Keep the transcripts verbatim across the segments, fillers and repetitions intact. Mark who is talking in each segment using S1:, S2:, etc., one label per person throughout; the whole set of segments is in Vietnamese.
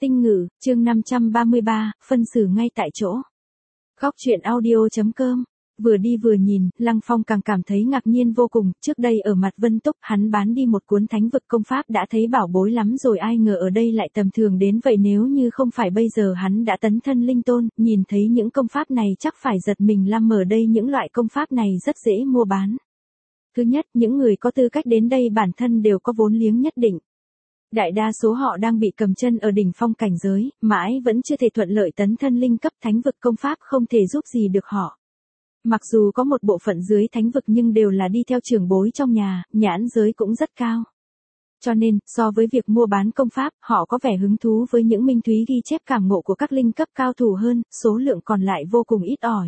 S1: Tinh ngữ, chương năm trăm ba mươi ba, phân xử ngay tại chỗ. Góc truyện audio chấm com. Vừa đi vừa nhìn, Lăng Phong càng cảm thấy ngạc nhiên vô cùng, trước đây ở mặt Vân Túc, hắn bán đi một cuốn thánh vực công pháp đã thấy bảo bối lắm rồi, ai ngờ ở đây lại tầm thường đến vậy, nếu như không phải bây giờ hắn đã tấn thân linh tôn, nhìn thấy những công pháp này chắc phải giật mình lăm, ở đây những loại công pháp này rất dễ mua bán. Thứ nhất, những người có tư cách đến đây bản thân đều có vốn liếng nhất định. Đại đa số họ đang bị cầm chân ở đỉnh phong cảnh giới, mãi vẫn chưa thể thuận lợi tấn thân linh cấp, thánh vực công pháp không thể giúp gì được họ. Mặc dù có một bộ phận dưới thánh vực nhưng đều là đi theo trưởng bối trong nhà, nhãn giới cũng rất cao. Cho nên, so với việc mua bán công pháp, họ có vẻ hứng thú với những minh thúy ghi chép cảm ngộ của các linh cấp cao thủ hơn, số lượng còn lại vô cùng ít ỏi.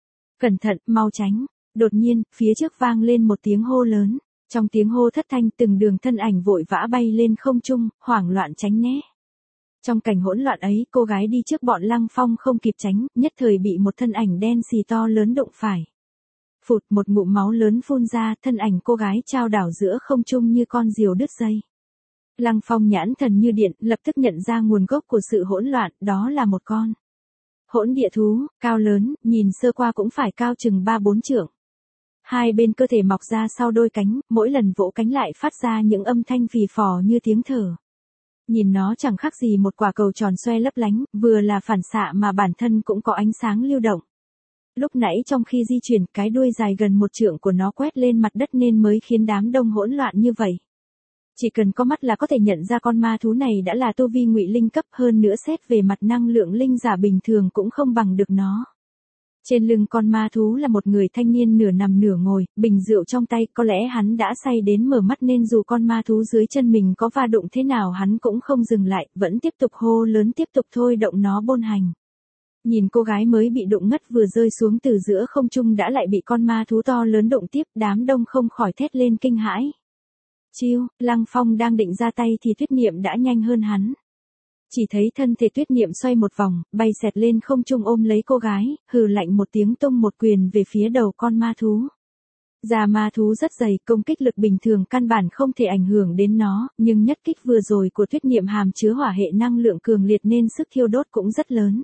S1: Cẩn thận, mau tránh. Đột nhiên, phía trước vang lên một tiếng hô lớn. Trong tiếng hô thất thanh, từng đường thân ảnh vội vã bay lên không trung, hoảng loạn tránh né. Trong cảnh hỗn loạn ấy, cô gái đi trước bọn Lăng Phong không kịp tránh, nhất thời bị một thân ảnh đen xì to lớn đụng phải. Phụt, một ngụm máu lớn phun ra, thân ảnh cô gái chao đảo giữa không trung như con diều đứt dây. Lăng Phong nhãn thần như điện, lập tức nhận ra nguồn gốc của sự hỗn loạn, đó là một con hỗn địa thú, cao lớn, nhìn sơ qua cũng phải cao chừng ba bốn trượng. Hai bên cơ thể mọc ra sau đôi cánh, mỗi lần vỗ cánh lại phát ra những âm thanh phì phò như tiếng thở. Nhìn nó chẳng khác gì một quả cầu tròn xoe lấp lánh, vừa là phản xạ mà bản thân cũng có ánh sáng lưu động. Lúc nãy trong khi di chuyển, cái đuôi dài gần một trượng của nó quét lên mặt đất nên mới khiến đám đông hỗn loạn như vậy. Chỉ cần có mắt là có thể nhận ra con ma thú này đã là tu vi ngụy linh cấp, hơn nữa xét về mặt năng lượng linh giả bình thường cũng không bằng được nó. Trên lưng con ma thú là một người thanh niên nửa nằm nửa ngồi, bình rượu trong tay, có lẽ hắn đã say đến mở mắt nên dù con ma thú dưới chân mình có va đụng thế nào hắn cũng không dừng lại, vẫn tiếp tục hô lớn tiếp tục thôi động nó bôn hành. Nhìn cô gái mới bị đụng ngất vừa rơi xuống từ giữa không trung đã lại bị con ma thú to lớn đụng tiếp, đám đông không khỏi thét lên kinh hãi. Chiêu, Lăng Phong đang định ra tay thì Tuyết Niệm đã nhanh hơn hắn. Chỉ thấy thân thể Tuyết Niệm xoay một vòng, bay xẹt lên không trung ôm lấy cô gái, hừ lạnh một tiếng tung một quyền về phía đầu con ma thú. Da ma thú rất dày, công kích lực bình thường căn bản không thể ảnh hưởng đến nó, nhưng nhất kích vừa rồi của Tuyết Niệm hàm chứa hỏa hệ năng lượng cường liệt nên sức thiêu đốt cũng rất lớn.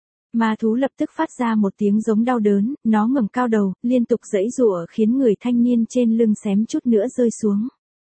S1: Ma thú lập tức phát ra một tiếng giống đau đớn, nó ngẩng cao đầu, liên tục giãy giụa khiến người thanh niên trên lưng xém chút nữa rơi xuống.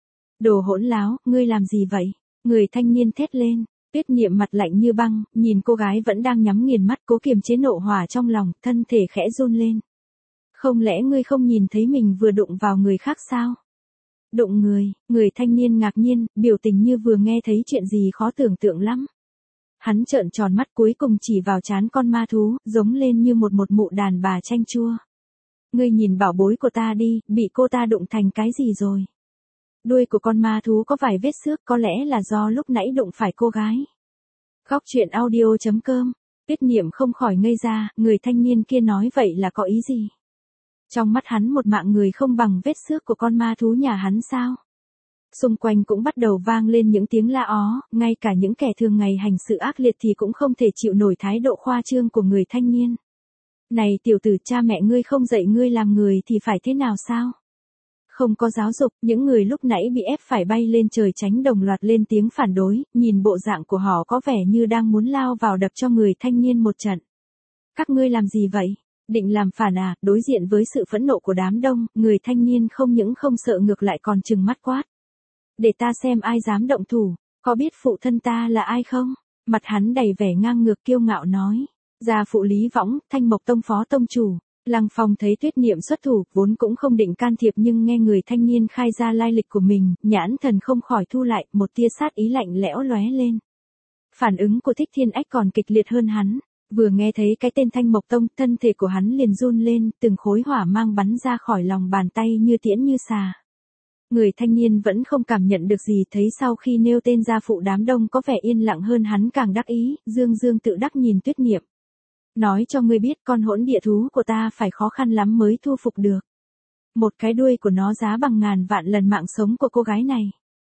S1: Đồ hỗn láo, ngươi làm gì vậy? Người thanh niên thét lên. Tuyết Niệm mặt lạnh như băng, nhìn cô gái vẫn đang nhắm nghiền mắt cố kiềm chế nộ hỏa trong lòng, thân thể khẽ run lên. Không lẽ ngươi không nhìn thấy mình vừa đụng vào người khác sao? Đụng người, người thanh niên ngạc nhiên, biểu tình như vừa nghe thấy chuyện gì khó tưởng tượng lắm. Hắn trợn tròn mắt cuối cùng chỉ vào trán con ma thú, giống lên như một một mụ đàn bà chanh chua. Ngươi nhìn bảo bối của ta đi, bị cô ta đụng thành cái gì rồi? Đuôi của con ma thú có vài vết xước, có lẽ là do lúc nãy đụng phải cô gái. Góc truyện audio chấm com. Tuyết Niệm không khỏi ngây ra, người thanh niên kia nói vậy là có ý gì? Trong mắt hắn một mạng người không bằng vết xước của con ma thú nhà hắn sao? Xung quanh cũng bắt đầu vang lên những tiếng la ó, ngay cả những kẻ thường ngày hành sự ác liệt thì cũng không thể chịu nổi thái độ khoa trương của người thanh niên. Này tiểu tử, cha mẹ ngươi không dạy ngươi làm người thì phải thế nào sao? Không có giáo dục, những người lúc nãy bị ép phải bay lên trời tránh đồng loạt lên tiếng phản đối, nhìn bộ dạng của họ có vẻ như đang muốn lao vào đập cho người thanh niên một trận. Các ngươi làm gì vậy? Định làm phản à? Đối diện với sự phẫn nộ của đám đông, người thanh niên không những không sợ ngược lại còn trừng mắt quát. Để ta xem ai dám động thủ, có biết phụ thân ta là ai không? Mặt hắn đầy vẻ ngang ngược kiêu ngạo nói. Gia phụ Lý Võng, Thanh Mộc Tông phó tông chủ. Lăng Phong thấy Tuyết Niệm xuất thủ, vốn cũng không định can thiệp nhưng nghe người thanh niên khai ra lai lịch của mình, nhãn thần không khỏi thu lại, một tia sát ý lạnh lẽo lóe lên. Phản ứng của Thích Thiên Ách còn kịch liệt hơn hắn, vừa nghe thấy cái tên Thanh Mộc Tông, thân thể của hắn liền run lên, từng khối hỏa mang bắn ra khỏi lòng bàn tay như tiễn như xà. Người thanh niên vẫn không cảm nhận được gì, thấy sau khi nêu tên gia phụ đám đông có vẻ yên lặng hơn hắn càng đắc ý, dương dương tự đắc nhìn Tuyết Niệm. Nói cho ngươi biết con hỗn địa thú của ta phải khó khăn lắm mới thu phục được. Một cái đuôi của nó giá bằng ngàn vạn lần mạng sống của cô gái này.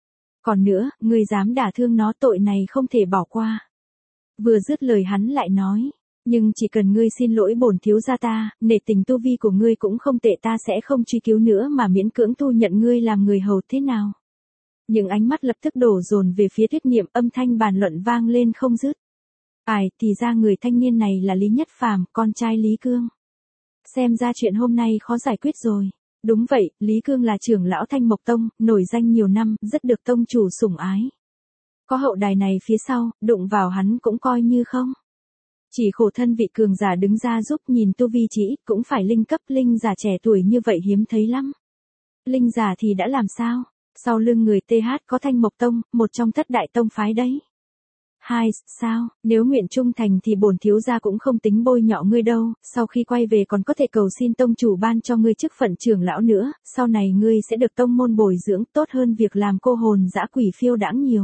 S1: Còn nữa, ngươi dám đả thương nó, tội này không thể bỏ qua. Vừa dứt lời hắn lại nói, nhưng chỉ cần ngươi xin lỗi bổn thiếu gia ta, nể tình tu vi của ngươi cũng không tệ, ta sẽ không truy cứu nữa mà miễn cưỡng thu nhận ngươi làm người hầu thế nào. Những ánh mắt lập tức đổ dồn về phía Tuyết Niệm, âm thanh bàn luận vang lên không dứt. Ai, thì ra người thanh niên này là Lý Nhất Phàm, con trai Lý Cương. Xem ra chuyện hôm nay khó giải quyết rồi. Đúng vậy, Lý Cương là trưởng lão Thanh Mộc Tông, nổi danh nhiều năm, rất được tông chủ sủng ái. Có hậu đài này phía sau, đụng vào hắn cũng coi như không. Chỉ khổ thân vị cường giả đứng ra giúp, nhìn tu vi chỉ ít cũng phải linh cấp, linh giả trẻ tuổi như vậy hiếm thấy lắm. Linh giả thì đã làm sao? Sau lưng người tê hát có Thanh Mộc Tông, một trong thất đại tông phái đấy. Hai, sao, nếu nguyện trung thành thì bổn thiếu gia cũng không tính bôi nhọ ngươi đâu, sau khi quay về còn có thể cầu xin tông chủ ban cho ngươi chức phận trưởng lão nữa, sau này ngươi sẽ được tông môn bồi dưỡng, tốt hơn việc làm cô hồn dã quỷ phiêu đãng nhiều.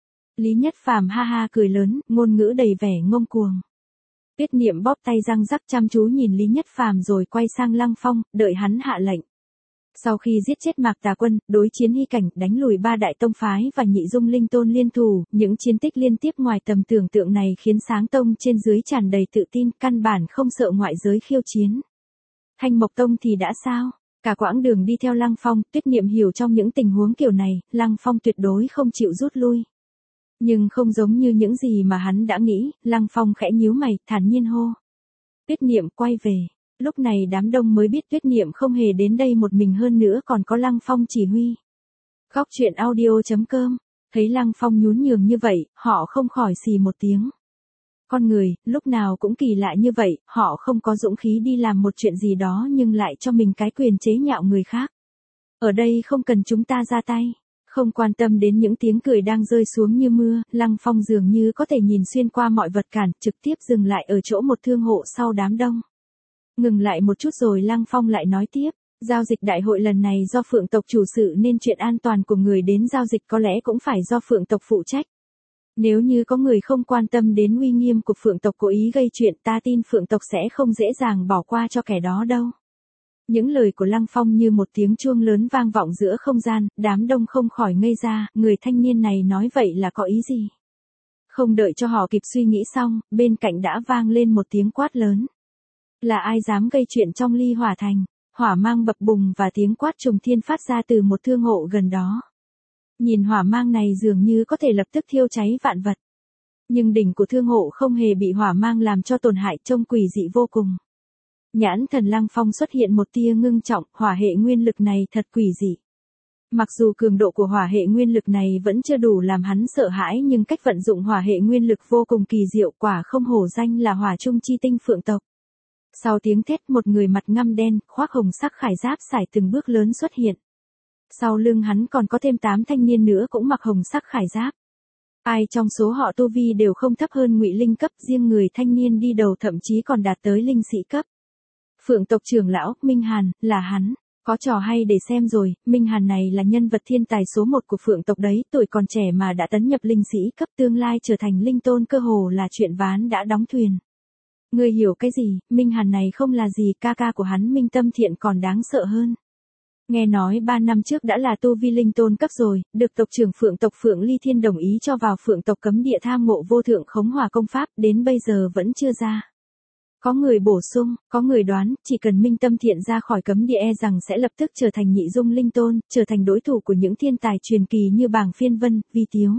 S1: Lý Nhất Phàm ha ha cười lớn, ngôn ngữ đầy vẻ ngông cuồng. Tuyết Niệm bóp tay răng rắc chăm chú nhìn Lý Nhất Phàm rồi quay sang Lăng Phong, đợi hắn hạ lệnh. Sau khi giết chết Mạc Tà Quân, đối chiến Hy Cảnh, đánh lùi ba đại tông phái và Nhị Dung Linh Tôn liên thủ, những chiến tích liên tiếp ngoài tầm tưởng tượng này khiến Sáng Tông trên dưới tràn đầy tự tin, căn bản không sợ ngoại giới khiêu chiến. Thanh Mộc Tông thì đã sao? Cả quãng đường đi theo Lăng Phong, Tuyết Niệm hiểu trong những tình huống kiểu này, Lăng Phong tuyệt đối không chịu rút lui. Nhưng không giống như những gì mà hắn đã nghĩ, Lăng Phong khẽ nhíu mày, thản nhiên hô. Tuyết Niệm quay về. Lúc này đám đông mới biết Tuyết Niệm không hề đến đây một mình, hơn nữa còn có Lăng Phong chỉ huy. Góc truyện audio chấm com, thấy Lăng Phong nhún nhường như vậy, họ không khỏi xì một tiếng. Con người, lúc nào cũng kỳ lạ như vậy, họ không có dũng khí đi làm một chuyện gì đó nhưng lại cho mình cái quyền chế nhạo người khác. Ở đây không cần chúng ta ra tay. Không quan tâm đến những tiếng cười đang rơi xuống như mưa, Lăng Phong dường như có thể nhìn xuyên qua mọi vật cản, trực tiếp dừng lại ở chỗ một thương hộ sau đám đông. Ngừng lại một chút rồi Lăng Phong lại nói tiếp, giao dịch đại hội lần này do Phượng tộc chủ sự nên chuyện an toàn của người đến giao dịch có lẽ cũng phải do Phượng tộc phụ trách. Nếu như có người không quan tâm đến uy nghiêm của Phượng tộc cố ý gây chuyện, ta tin Phượng tộc sẽ không dễ dàng bỏ qua cho kẻ đó đâu. Những lời của Lăng Phong như một tiếng chuông lớn vang vọng giữa không gian, đám đông không khỏi ngây ra, người thanh niên này nói vậy là có ý gì? Không đợi cho họ kịp suy nghĩ xong, bên cạnh đã vang lên một tiếng quát lớn. Là ai dám gây chuyện trong Ly Hỏa Thành? Hỏa mang bập bùng và tiếng quát trùng thiên phát ra từ một thương hộ gần đó. Nhìn hỏa mang này dường như có thể lập tức thiêu cháy vạn vật. Nhưng đỉnh của thương hộ không hề bị hỏa mang làm cho tổn hại, trông quỷ dị vô cùng. Nhãn thần Lăng Phong xuất hiện một tia ngưng trọng, hỏa hệ nguyên lực này thật quỷ dị. Mặc dù cường độ của hỏa hệ nguyên lực này vẫn chưa đủ làm hắn sợ hãi nhưng cách vận dụng hỏa hệ nguyên lực vô cùng kỳ diệu, quả không hổ danh là hỏa trung chi tinh Phượng tộc. Sau tiếng thét, một người mặt ngăm đen, khoác hồng sắc khải giáp sải từng bước lớn xuất hiện. Sau lưng hắn còn có thêm tám thanh niên nữa cũng mặc hồng sắc khải giáp. Ai trong số họ tu vi đều không thấp hơn ngụy linh cấp, riêng người thanh niên đi đầu thậm chí còn đạt tới linh sĩ cấp. Phượng tộc trưởng lão, Minh Hàn, là hắn. Có trò hay để xem rồi, Minh Hàn này là nhân vật thiên tài số một của Phượng tộc đấy, tuổi còn trẻ mà đã tấn nhập linh sĩ cấp, tương lai trở thành linh tôn cơ hồ là chuyện ván đã đóng thuyền. Ngươi hiểu cái gì, Minh Hàn này không là gì, ca ca của hắn Minh Tâm Thiện còn đáng sợ hơn. Nghe nói ba năm trước đã là tu vi linh tôn cấp rồi, được tộc trưởng Phượng tộc Phượng Ly Thiên đồng ý cho vào Phượng tộc cấm địa tham ngộ vô thượng khống hỏa công pháp, đến bây giờ vẫn chưa ra. Có người bổ sung, có người đoán, chỉ cần Minh Tâm Thiện ra khỏi cấm địa e rằng sẽ lập tức trở thành nhị dung linh tôn, trở thành đối thủ của những thiên tài truyền kỳ như Bàng Phiên Vân, Vi Tiếu.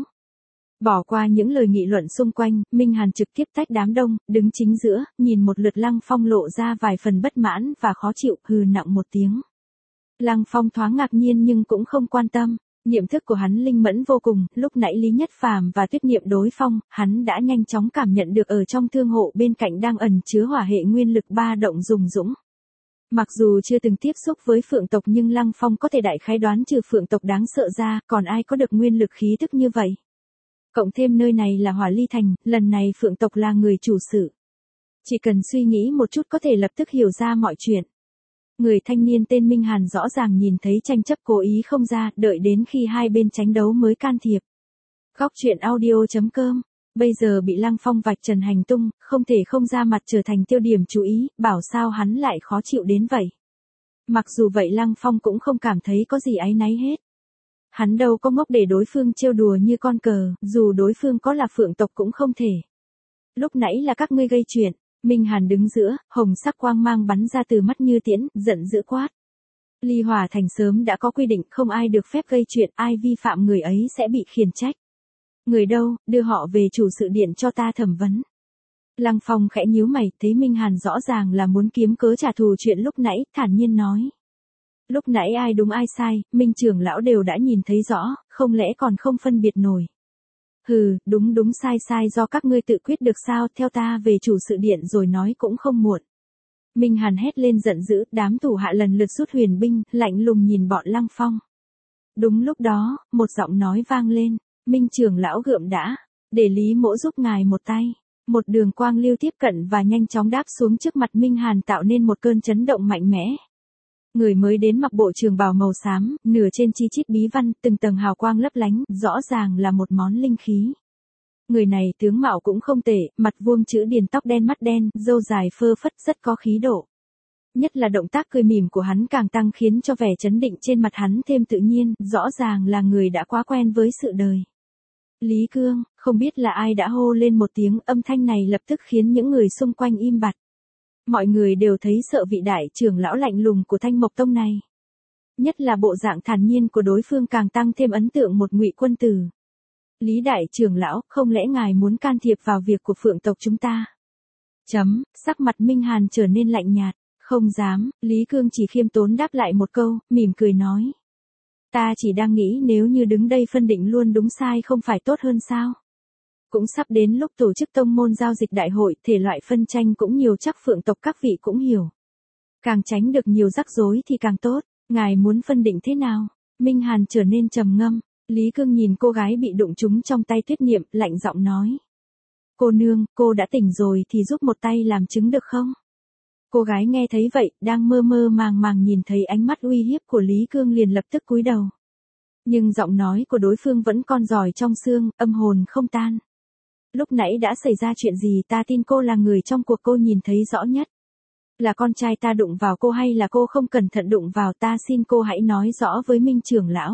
S1: Bỏ qua những lời nghị luận xung quanh, Minh Hàn trực tiếp tách đám đông, đứng chính giữa, nhìn một lượt Lăng Phong lộ ra vài phần bất mãn và khó chịu, hừ nặng một tiếng. Lăng Phong thoáng ngạc nhiên nhưng cũng không quan tâm, niệm thức của hắn linh mẫn vô cùng, lúc nãy Lý Nhất Phàm và Tuyết Niệm đối phong, hắn đã nhanh chóng cảm nhận được ở trong thương hộ bên cạnh đang ẩn chứa hỏa hệ nguyên lực ba động rùng rũng. Mặc dù chưa từng tiếp xúc với Phượng tộc nhưng Lăng Phong có thể đại khái đoán trừ Phượng tộc đáng sợ ra, còn ai có được nguyên lực khí tức như vậy. Cộng thêm nơi này là Hỏa Ly Thành, lần này Phượng tộc là người chủ sự. Chỉ cần suy nghĩ một chút có thể lập tức hiểu ra mọi chuyện. Người thanh niên tên Minh Hàn rõ ràng nhìn thấy tranh chấp cố ý không ra, đợi đến khi hai bên tranh đấu mới can thiệp. Góc truyện audio chấm com, bây giờ bị Lăng Phong vạch trần hành tung, không thể không ra mặt trở thành tiêu điểm chú ý, bảo sao hắn lại khó chịu đến vậy. Mặc dù vậy Lăng Phong cũng không cảm thấy có gì áy náy hết. Hắn đâu có ngốc để đối phương trêu đùa như con cờ, dù đối phương có là Phượng tộc cũng không thể. Lúc nãy là các ngươi gây chuyện. Minh Hàn đứng giữa, hồng sắc quang mang bắn ra từ mắt như tiễn, giận dữ quát. Ly Hòa Thành sớm đã có quy định không ai được phép gây chuyện, ai vi phạm người ấy sẽ bị khiển trách. Người đâu, đưa họ về chủ sự điện cho ta thẩm vấn. Lăng Phong khẽ nhíu mày, thấy Minh Hàn rõ ràng là muốn kiếm cớ trả thù chuyện lúc nãy, thản nhiên nói. Lúc nãy ai đúng ai sai, Minh trưởng lão đều đã nhìn thấy rõ, không lẽ còn không phân biệt nổi. Hừ, đúng đúng sai sai do các ngươi tự quyết được sao, theo ta về chủ sự điện rồi nói cũng không muộn. Minh Hàn hét lên giận dữ, đám thủ hạ lần lượt rút huyền binh, lạnh lùng nhìn bọn Lăng Phong. Đúng lúc đó, một giọng nói vang lên, Minh trưởng lão gượng đã, để Lý Mỗ giúp ngài một tay. Một đường quang lưu tiếp cận và nhanh chóng đáp xuống trước mặt Minh Hàn tạo nên một cơn chấn động mạnh mẽ. Người mới đến mặc bộ trường bào màu xám, nửa trên chi chít bí văn, từng tầng hào quang lấp lánh, rõ ràng là một món linh khí. Người này tướng mạo cũng không tệ, mặt vuông chữ điền, tóc đen mắt đen, râu dài phơ phất, rất có khí độ. Nhất là động tác cười mỉm của hắn càng tăng khiến cho vẻ chấn định trên mặt hắn thêm tự nhiên, rõ ràng là người đã quá quen với sự đời. Lý Cương, không biết là ai đã hô lên một tiếng, âm thanh này lập tức khiến những người xung quanh im bặt. Mọi người đều thấy sợ vị đại trưởng lão lạnh lùng của Thanh Mộc Tông này. Nhất là bộ dạng thản nhiên của đối phương càng tăng thêm ấn tượng một Ngụy quân tử. Lý đại trưởng lão, không lẽ ngài muốn can thiệp vào việc của Phượng tộc chúng ta? Chấm, sắc mặt Minh Hàn trở nên lạnh nhạt, không dám, Lý Cương chỉ khiêm tốn đáp lại một câu, mỉm cười nói. Ta chỉ đang nghĩ nếu như đứng đây phân định luôn đúng sai không phải tốt hơn sao? Cũng sắp đến lúc tổ chức tông môn giao dịch đại hội, thể loại phân tranh cũng nhiều, chắc Phượng tộc các vị cũng hiểu. Càng tránh được nhiều rắc rối thì càng tốt, ngài muốn phân định thế nào? Minh Hàn trở nên trầm ngâm, Lý Cương nhìn cô gái bị đụng trúng trong tay Tuyết Niệm, lạnh giọng nói. Cô nương, cô đã tỉnh rồi thì giúp một tay làm chứng được không? Cô gái nghe thấy vậy, đang mơ mơ màng màng nhìn thấy ánh mắt uy hiếp của Lý Cương liền lập tức cúi đầu. Nhưng giọng nói của đối phương vẫn còn giỏi trong xương, âm hồn không tan. Lúc nãy đã xảy ra chuyện gì, ta tin cô là người trong cuộc, cô nhìn thấy rõ nhất. Là con trai ta đụng vào cô hay là cô không cẩn thận đụng vào, ta xin cô hãy nói rõ với Minh trưởng lão.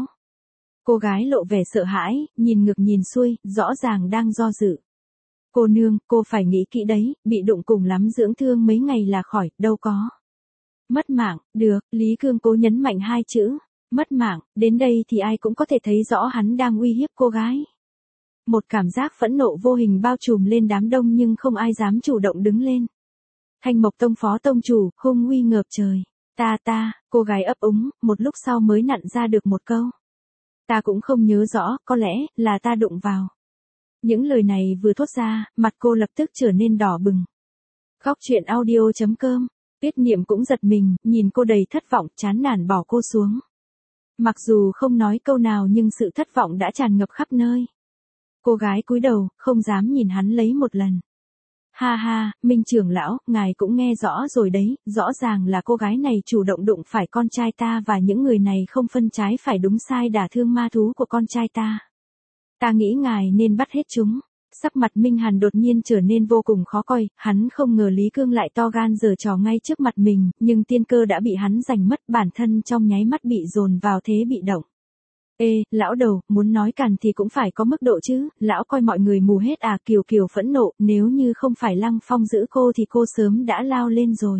S1: Cô gái lộ vẻ sợ hãi, nhìn ngược nhìn xuôi, rõ ràng đang do dự. Cô nương, cô phải nghĩ kỹ đấy, bị đụng cùng lắm dưỡng thương mấy ngày là khỏi, đâu có. Mất mạng, được, Lý Cương cố nhấn mạnh hai chữ. Mất mạng, đến đây thì ai cũng có thể thấy rõ hắn đang uy hiếp cô gái. Một cảm giác phẫn nộ vô hình bao trùm lên đám đông nhưng không ai dám chủ động đứng lên. Thanh Mộc Tông phó tông chủ, hung uy ngập trời. Ta ta, cô gái ấp úng, một lúc sau mới nặn ra được một câu. Ta cũng không nhớ rõ, có lẽ là ta đụng vào. Những lời này vừa thốt ra, mặt cô lập tức trở nên đỏ bừng. Góc truyện audio chấm com, Tuyết Niệm cũng giật mình, nhìn cô đầy thất vọng, chán nản bỏ cô xuống. Mặc dù không nói câu nào nhưng sự thất vọng đã tràn ngập khắp nơi. Cô gái cúi đầu, không dám nhìn hắn lấy một lần. Ha ha, Minh trưởng lão, ngài cũng nghe rõ rồi đấy, rõ ràng là cô gái này chủ động đụng phải con trai ta và những người này không phân trái phải đúng sai đả thương ma thú của con trai ta. Ta nghĩ ngài nên bắt hết chúng. Sắc mặt Minh Hàn đột nhiên trở nên vô cùng khó coi, hắn không ngờ Lý Cương lại to gan giở trò ngay trước mặt mình, nhưng tiên cơ đã bị hắn giành mất, bản thân trong nháy mắt bị dồn vào thế bị động. Ê, lão đầu, muốn nói càn thì cũng phải có mức độ chứ, lão coi mọi người mù hết à? Kiều Kiều phẫn nộ, nếu như không phải Lăng Phong giữ cô thì cô sớm đã lao lên rồi.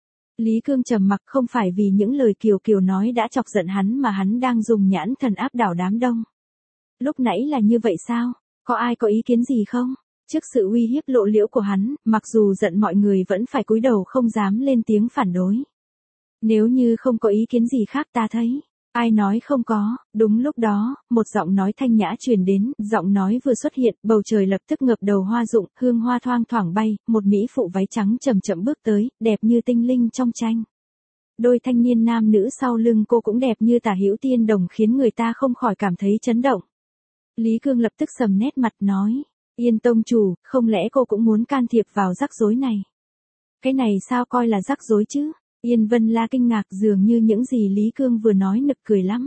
S1: Lý Cương trầm mặc, không phải vì những lời Kiều Kiều nói đã chọc giận hắn mà hắn đang dùng nhãn thần áp đảo đám đông. Lúc nãy là như vậy sao? Có ai có ý kiến gì không? Trước sự uy hiếp lộ liễu của hắn, mặc dù giận mọi người vẫn phải cúi đầu không dám lên tiếng phản đối. Nếu như không có ý kiến gì khác ta thấy. Ai nói không có, đúng lúc đó, một giọng nói thanh nhã truyền đến, giọng nói vừa xuất hiện, bầu trời lập tức ngập đầu hoa rụng, hương hoa thoang thoảng bay, một mỹ phụ váy trắng chậm chậm bước tới, đẹp như tinh linh trong tranh. Đôi thanh niên nam nữ sau lưng cô cũng đẹp như tả hữu tiên đồng khiến người ta không khỏi cảm thấy chấn động. Lý Cương lập tức sầm nét mặt nói, Yên tông chủ, không lẽ cô cũng muốn can thiệp vào rắc rối này? Cái này sao coi là rắc rối chứ? Yên Vân La kinh ngạc, dường như những gì Lý Cương vừa nói nực cười lắm.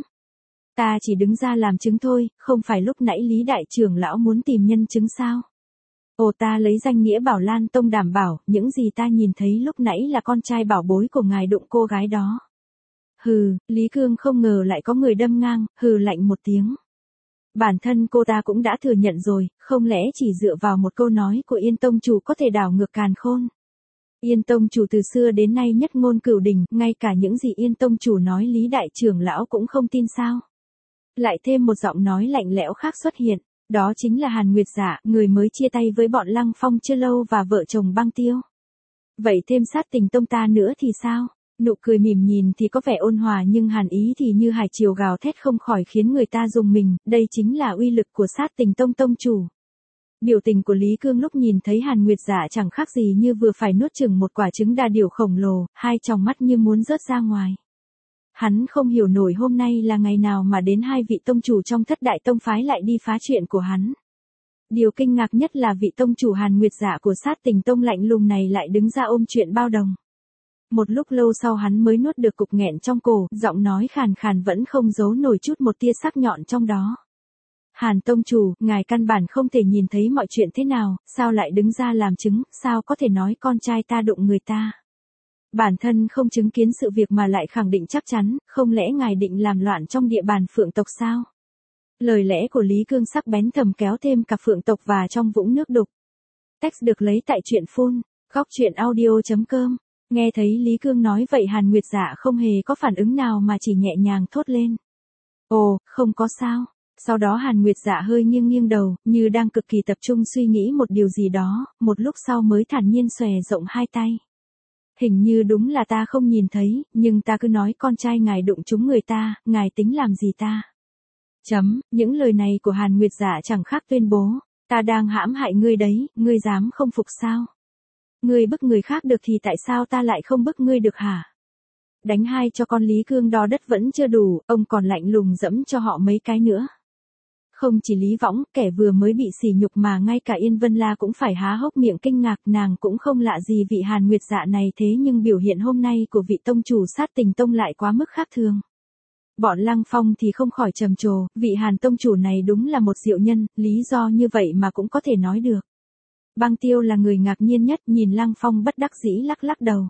S1: Ta chỉ đứng ra làm chứng thôi, không phải lúc nãy Lý đại trưởng lão muốn tìm nhân chứng sao? Ồ, ta lấy danh nghĩa Bảo Lan Tông đảm bảo, những gì ta nhìn thấy lúc nãy là con trai bảo bối của ngài đụng cô gái đó. Hừ, Lý Cương không ngờ lại có người đâm ngang, hừ lạnh một tiếng. Bản thân cô ta cũng đã thừa nhận rồi, không lẽ chỉ dựa vào một câu nói của Yên tông chủ có thể đảo ngược càn khôn. Yên tông chủ từ xưa đến nay nhất ngôn cửu đình, ngay cả những gì Yên tông chủ nói Lý đại trưởng lão cũng không tin sao. Lại thêm một giọng nói lạnh lẽo khác xuất hiện, đó chính là Hàn Nguyệt Dạ, người mới chia tay với bọn Lăng Phong chưa lâu và vợ chồng Băng Tiêu. Vậy thêm sát tình tông ta nữa thì sao? Nụ cười mỉm nhìn thì có vẻ ôn hòa nhưng hàn ý thì như hải triều gào thét không khỏi khiến người ta rùng mình, đây chính là uy lực của sát tình tông tông chủ. Biểu tình của Lý Cương lúc nhìn thấy Hàn Nguyệt Dạ chẳng khác gì như vừa phải nuốt chửng một quả trứng đa điểu khổng lồ, hai tròng mắt như muốn rớt ra ngoài. Hắn không hiểu nổi hôm nay là ngày nào mà đến hai vị tông chủ trong thất đại tông phái lại đi phá chuyện của hắn. Điều kinh ngạc nhất là vị tông chủ Hàn Nguyệt Dạ của sát tình tông lạnh lùng này lại đứng ra ôm chuyện bao đồng. Một lúc lâu sau hắn mới nuốt được cục nghẹn trong cổ, giọng nói khàn khàn vẫn không giấu nổi chút một tia sắc nhọn trong đó. Hàn tông chủ, ngài căn bản không thể nhìn thấy mọi chuyện thế nào, sao lại đứng ra làm chứng, sao có thể nói con trai ta đụng người ta. Bản thân không chứng kiến sự việc mà lại khẳng định chắc chắn, không lẽ ngài định làm loạn trong địa bàn Phượng tộc sao? Lời lẽ của Lý Cương sắc bén thầm kéo thêm cả Phượng tộc và trong vũng nước đục. Text được lấy tại truyện phun, góc truyện audio chấm com. Nghe thấy Lý Cương nói vậy Hàn Nguyệt Dạ không hề có phản ứng nào mà chỉ nhẹ nhàng thốt lên. Ồ, không có sao. Sau đó Hàn Nguyệt Dạ hơi nghiêng nghiêng đầu, như đang cực kỳ tập trung suy nghĩ một điều gì đó, một lúc sau mới thản nhiên xòe rộng hai tay. Hình như đúng là ta không nhìn thấy, nhưng ta cứ nói con trai ngài đụng trúng người ta, ngài tính làm gì ta? Chấm, những lời này của Hàn Nguyệt Dạ chẳng khác tuyên bố, ta đang hãm hại ngươi đấy, ngươi dám không phục sao? Ngươi bức người khác được thì tại sao ta lại không bức ngươi được hả? Đánh hai cho con Lý Cương đo đất vẫn chưa đủ, ông còn lạnh lùng dẫm cho họ mấy cái nữa. Không chỉ Lý Võng, kẻ vừa mới bị sỉ nhục mà ngay cả Yên Vân La cũng phải há hốc miệng kinh ngạc, nàng cũng không lạ gì vị Hàn Nguyệt Dạ này thế nhưng biểu hiện hôm nay của vị tông chủ sát tình tông lại quá mức khác thường. Bọn Lăng Phong thì không khỏi trầm trồ, vị Hàn tông chủ này đúng là một diệu nhân, lý do như vậy mà cũng có thể nói được. Băng Tiêu là người ngạc nhiên nhất, nhìn Lăng Phong bất đắc dĩ lắc lắc đầu.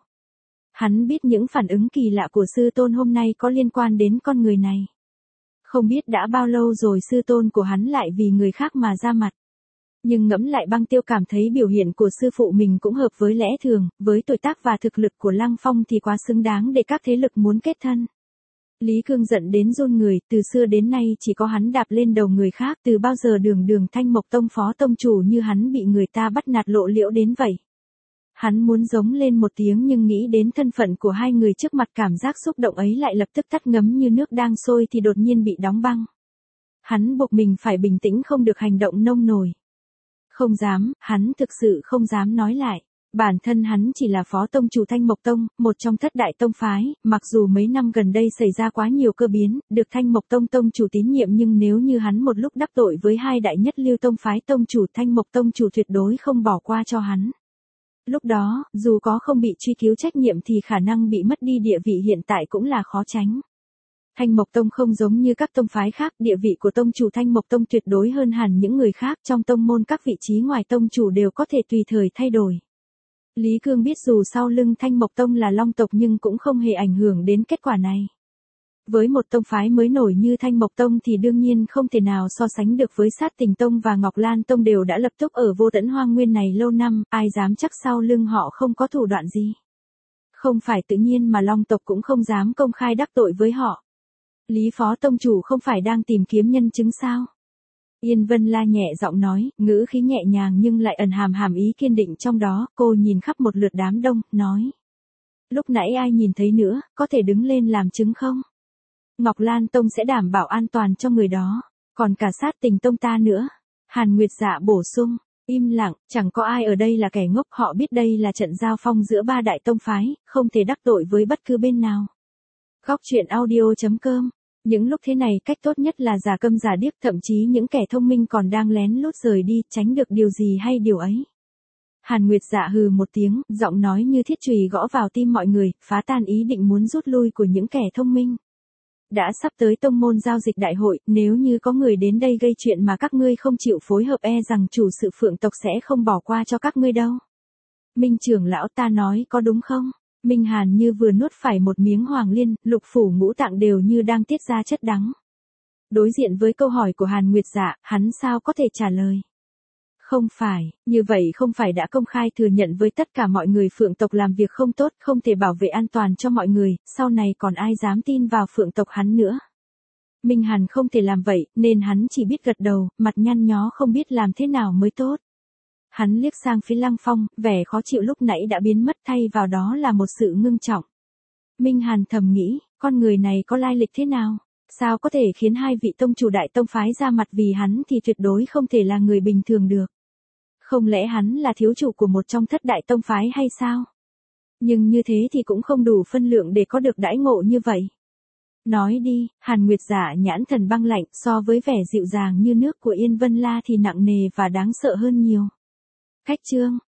S1: Hắn biết những phản ứng kỳ lạ của sư tôn hôm nay có liên quan đến con người này. Không biết đã bao lâu rồi sư tôn của hắn lại vì người khác mà ra mặt. Nhưng ngẫm lại Băng Tiêu cảm thấy biểu hiện của sư phụ mình cũng hợp với lẽ thường, với tuổi tác và thực lực của Lăng Phong thì quá xứng đáng để các thế lực muốn kết thân. Lý Cương giận đến run người, từ xưa đến nay chỉ có hắn đạp lên đầu người khác, từ bao giờ đường đường Thanh Mộc Tông phó tông chủ như hắn bị người ta bắt nạt lộ liễu đến vậy. Hắn muốn giống lên một tiếng nhưng nghĩ đến thân phận của hai người trước mặt cảm giác xúc động ấy lại lập tức tắt ngấm như nước đang sôi thì đột nhiên bị đóng băng. Hắn buộc mình phải bình tĩnh không được hành động nông nổi. Không dám, hắn thực sự không dám nói lại. Bản thân hắn chỉ là phó tông chủ Thanh Mộc Tông, một trong thất đại tông phái, mặc dù mấy năm gần đây xảy ra quá nhiều cơ biến, được Thanh Mộc Tông tông chủ tín nhiệm nhưng nếu như hắn một lúc đắc tội với hai đại nhất lưu tông phái tông chủ Thanh Mộc Tông chủ tuyệt đối không bỏ qua cho hắn. Lúc đó, dù có không bị truy cứu trách nhiệm thì khả năng bị mất đi địa vị hiện tại cũng là khó tránh. Thanh Mộc Tông không giống như các tông phái khác, địa vị của tông chủ Thanh Mộc Tông tuyệt đối hơn hẳn những người khác, trong tông môn các vị trí ngoài tông chủ đều có thể tùy thời thay đổi. Lý Cương biết dù sau lưng Thanh Mộc Tông là long tộc nhưng cũng không hề ảnh hưởng đến kết quả này. Với một tông phái mới nổi như Thanh Mộc Tông thì đương nhiên không thể nào so sánh được với Sát Tình Tông và Ngọc Lan Tông đều đã lập tức ở vô tận hoang nguyên này lâu năm, ai dám chắc sau lưng họ không có thủ đoạn gì. Không phải tự nhiên mà long tộc cũng không dám công khai đắc tội với họ. Lý phó tông chủ không phải đang tìm kiếm nhân chứng sao? Yên Vân La nhẹ giọng nói, ngữ khí nhẹ nhàng nhưng lại ẩn hàm hàm ý kiên định trong đó, cô nhìn khắp một lượt đám đông, nói. Lúc nãy ai nhìn thấy nữa, có thể đứng lên làm chứng không? Ngọc Lan Tông sẽ đảm bảo an toàn cho người đó, còn cả Sát Tình Tông ta nữa. Hàn Nguyệt Dạ bổ sung, im lặng, chẳng có ai ở đây là kẻ ngốc, họ biết đây là trận giao phong giữa ba đại tông phái, không thể đắc tội với bất cứ bên nào. Góc truyện audio chấm com. Những lúc thế này cách tốt nhất là giả câm giả điếc, thậm chí những kẻ thông minh còn đang lén lút rời đi, tránh được điều gì hay điều ấy. Hàn Nguyệt Dạ hừ một tiếng, giọng nói như thiết chùy gõ vào tim mọi người, phá tan ý định muốn rút lui của những kẻ thông minh. Đã sắp tới tông môn giao dịch đại hội, nếu như có người đến đây gây chuyện mà các ngươi không chịu phối hợp e rằng chủ sự Phượng tộc sẽ không bỏ qua cho các ngươi đâu. Minh trưởng lão ta nói có đúng không? Minh Hàn như vừa nuốt phải một miếng hoàng liên, lục phủ ngũ tạng đều như đang tiết ra chất đắng. Đối diện với câu hỏi của Hàn Nguyệt Dạ, hắn sao có thể trả lời? Không phải, như vậy không phải đã công khai thừa nhận với tất cả mọi người Phượng tộc làm việc không tốt, không thể bảo vệ an toàn cho mọi người, sau này còn ai dám tin vào Phượng tộc hắn nữa. Minh Hàn không thể làm vậy, nên hắn chỉ biết gật đầu, mặt nhăn nhó không biết làm thế nào mới tốt. Hắn liếc sang phía Lăng Phong, vẻ khó chịu lúc nãy đã biến mất thay vào đó là một sự ngưng trọng. Minh Hàn thầm nghĩ, con người này có lai lịch thế nào? Sao có thể khiến hai vị tông chủ đại tông phái ra mặt vì hắn thì tuyệt đối không thể là người bình thường được. Không lẽ hắn là thiếu chủ của một trong thất đại tông phái hay sao? Nhưng như thế thì cũng không đủ phân lượng để có được đãi ngộ như vậy. Nói đi, Hàn Nguyệt Dạ nhãn thần băng lạnh, so với vẻ dịu dàng như nước của Yên Vân La thì nặng nề và đáng sợ hơn nhiều. Khách trương,